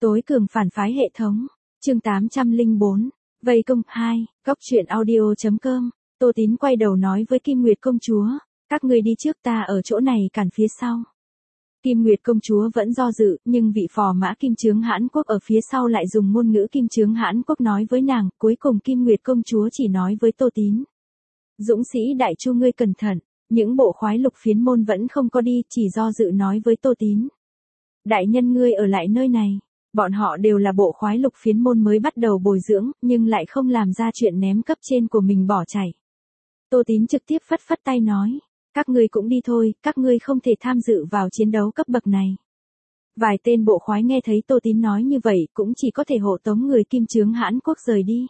Tối cường phản phái hệ thống. Chương 804. Vây công 2. Góc truyện audio.com. Tô Tín quay đầu nói với Kim Nguyệt công chúa, các ngươi đi trước, ta ở chỗ này cản phía sau. Kim Nguyệt công chúa vẫn do dự, nhưng vị phò mã Kim Chướng Hãn Quốc ở phía sau lại dùng ngôn ngữ Kim Chướng Hãn Quốc nói với nàng, cuối cùng Kim Nguyệt công chúa chỉ nói với Tô Tín. Dũng sĩ Đại Chu ngươi cẩn thận, những bộ khoái lục phiến môn vẫn không có đi, chỉ do dự nói với Tô Tín. Đại nhân ngươi ở lại nơi này. Bọn họ đều là bộ khoái lục phiến môn mới bắt đầu bồi dưỡng, nhưng lại không làm ra chuyện ném cấp trên của mình bỏ chạy. Tô Tín trực tiếp phất phất tay nói, các ngươi cũng đi thôi, các ngươi không thể tham dự vào chiến đấu cấp bậc này. Vài tên bộ khoái nghe thấy Tô Tín nói như vậy cũng chỉ có thể hộ tống người Kim Chướng Hãn Quốc rời đi.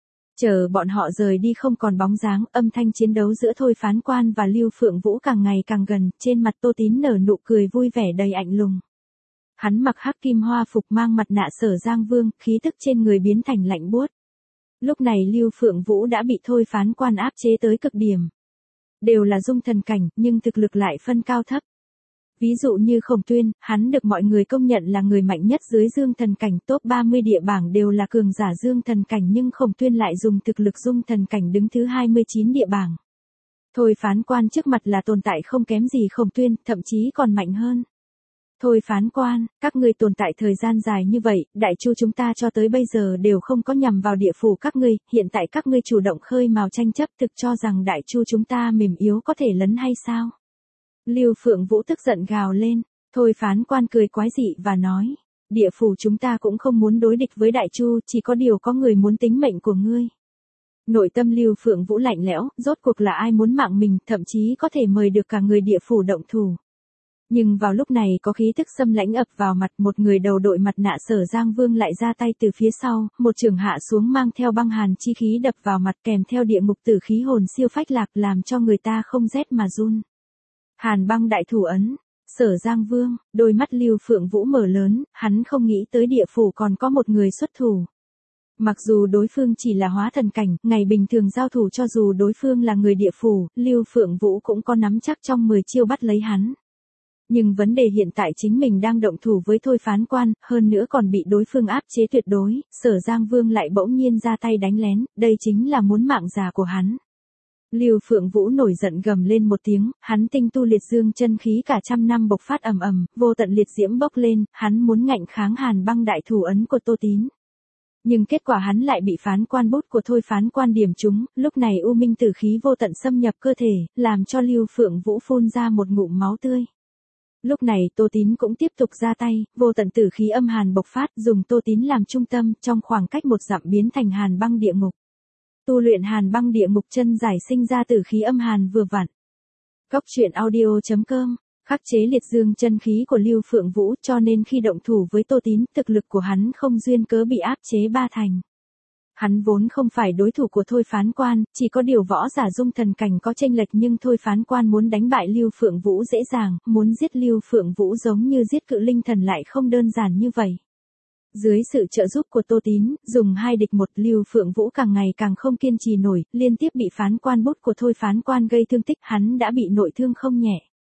Chờ bọn họ rời đi không còn bóng dáng, âm thanh chiến đấu giữa Thôi Phán Quan và Lưu Phượng Vũ càng ngày càng gần, trên mặt Tô Tín nở nụ cười vui vẻ đầy lạnh lùng. Hắn mặc hắc kim hoa phục, mang mặt nạ Sở Giang Vương, khí tức trên người biến thành lạnh buốt. Lúc này Lưu Phượng Vũ đã bị Thôi Phán Quan áp chế tới cực điểm. Đều là dung thần cảnh, nhưng thực lực lại phân cao thấp. Ví dụ như Khổng Tuyên, hắn được mọi người công nhận là người mạnh nhất dưới dương thần cảnh, top 30 địa bảng đều là cường giả dương thần cảnh, nhưng Khổng Tuyên lại dùng thực lực dung thần cảnh đứng thứ 29 địa bảng. Thôi Phán Quan trước mặt là tồn tại không kém gì Khổng Tuyên, thậm chí còn mạnh hơn. Thôi Phán Quan, các ngươi tồn tại thời gian dài như vậy, Đại Chu chúng ta cho tới bây giờ đều không có nhằm vào địa phủ các ngươi, hiện tại các ngươi chủ động khơi mào tranh chấp, thực cho rằng Đại Chu chúng ta mềm yếu có thể lấn hay sao? Lưu Phượng Vũ tức giận gào lên. Thôi Phán Quan cười quái dị và nói, địa phủ chúng ta cũng không muốn đối địch với Đại Chu, chỉ có điều có người muốn tính mệnh của ngươi. Nội tâm Lưu Phượng Vũ lạnh lẽo, rốt cuộc là ai muốn mạng mình, thậm chí có thể mời được cả người địa phủ động thủ. Nhưng vào lúc này có khí tức xâm lãnh ập vào mặt, một người đầu đội mặt nạ Sở Giang Vương lại ra tay từ phía sau, một chưởng hạ xuống mang theo băng hàn chi khí đập vào mặt kèm theo địa ngục tử khí hồn siêu phách lạc, làm cho người ta không rét mà run. Hàn băng đại thủ ấn. Sở Giang Vương, đôi mắt Lưu Phượng Vũ mở lớn, hắn không nghĩ tới địa phủ còn có một người xuất thủ. Mặc dù đối phương chỉ là hóa thần cảnh, ngày bình thường giao thủ cho dù đối phương là người địa phủ, Lưu Phượng Vũ cũng có nắm chắc trong 10 chiêu bắt lấy hắn. Nhưng vấn đề hiện tại chính mình đang động thủ với Thôi Phán Quan, hơn nữa còn bị đối phương áp chế tuyệt đối, Sở Giang Vương lại bỗng nhiên ra tay đánh lén, đây chính là muốn mạng già của hắn. Lưu Phượng Vũ nổi giận gầm lên một tiếng, hắn tinh tu liệt dương chân khí cả trăm năm bộc phát ầm ầm, vô tận liệt diễm bốc lên, hắn muốn ngạnh kháng Hàn băng đại thủ ấn của Tô Tín. Nhưng kết quả hắn lại bị Phán Quan bút của Thôi Phán Quan điểm trúng, lúc này u minh tử khí vô tận xâm nhập cơ thể, làm cho Lưu Phượng Vũ phun ra một ngụm máu tươi. Lúc này Tô Tín cũng tiếp tục ra tay, vô tận tử khí âm hàn bộc phát, dùng Tô Tín làm trung tâm, trong khoảng cách một dặm biến thành hàn băng địa ngục. Tu luyện hàn băng địa ngục chân giải sinh ra tử khí âm hàn vừa vặn. Góc truyện audio.com. Khắc chế liệt dương chân khí của Lưu Phượng Vũ, cho nên khi động thủ với Tô Tín, thực lực của hắn không duyên cớ bị áp chế ba thành. Hắn vốn không phải đối thủ của Thôi Phán Quan, chỉ có điều võ giả dung thần cảnh có chênh lệch, nhưng Thôi Phán Quan muốn đánh bại Lưu Phượng Vũ dễ dàng, muốn giết Lưu Phượng Vũ giống như giết cự linh thần lại không đơn giản như vậy. Dưới sự trợ giúp của Tô Tín, dùng 2 địch 1, Lưu Phượng Vũ càng ngày càng không kiên trì nổi, liên tiếp bị Phán Quan bút của Thôi Phán Quan gây thương tích, hắn đã bị nội thương không nhẹ.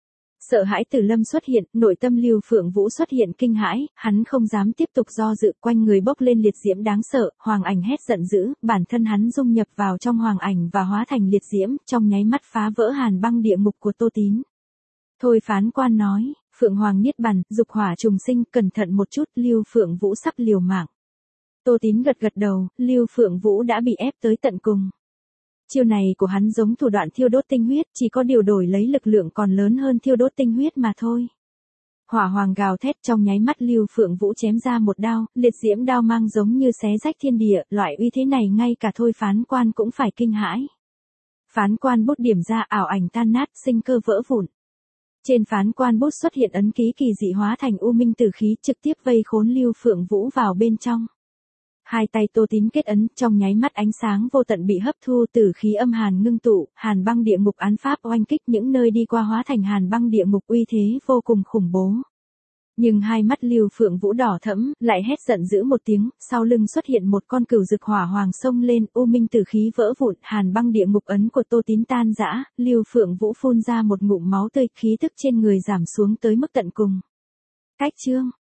Sợ hãi Tử Lâm xuất hiện, nội tâm Lưu Phượng Vũ xuất hiện kinh hãi, hắn không dám tiếp tục do dự, quanh người bốc lên liệt diễm đáng sợ, hoàng ảnh hét giận dữ, bản thân hắn dung nhập vào trong hoàng ảnh và hóa thành liệt diễm, trong nháy mắt phá vỡ hàn băng địa ngục của Tô Tín. Thôi Phán Quan nói, Phượng Hoàng niết bàn, dục hỏa trùng sinh, cẩn thận một chút, Lưu Phượng Vũ sắp liều mạng. Tô Tín gật gật đầu, Lưu Phượng Vũ đã bị ép tới tận cùng. Chiêu này của hắn giống thủ đoạn thiêu đốt tinh huyết, chỉ có điều đổi lấy lực lượng còn lớn hơn thiêu đốt tinh huyết mà thôi. Hỏa hoàng gào thét, trong nháy mắt Lưu Phượng Vũ chém ra một đao, liệt diễm đao mang giống như xé rách thiên địa, loại uy thế này ngay cả Thôi Phán Quan cũng phải kinh hãi. Phán Quan bút điểm ra, ảo ảnh tan nát, sinh cơ vỡ vụn. Trên Phán Quan bút xuất hiện ấn ký kỳ dị hóa thành u minh tử khí, trực tiếp vây khốn Lưu Phượng Vũ vào bên trong. Hai tay Tô Tín kết ấn, trong nháy mắt ánh sáng vô tận bị hấp thu, tử khí âm hàn ngưng tụ, hàn băng địa ngục án pháp oanh kích, những nơi đi qua hóa thành hàn băng địa ngục, uy thế vô cùng khủng bố. Nhưng hai mắt Lưu Phượng Vũ đỏ thẫm, lại hét giận dữ một tiếng, sau lưng xuất hiện một con cừu rực hỏa hoàng xông lên, u minh tử khí vỡ vụn, hàn băng địa ngục ấn của Tô Tín tan rã, Lưu Phượng Vũ phun ra một ngụm máu tươi, khí tức trên người giảm xuống tới mức tận cùng. Cách chương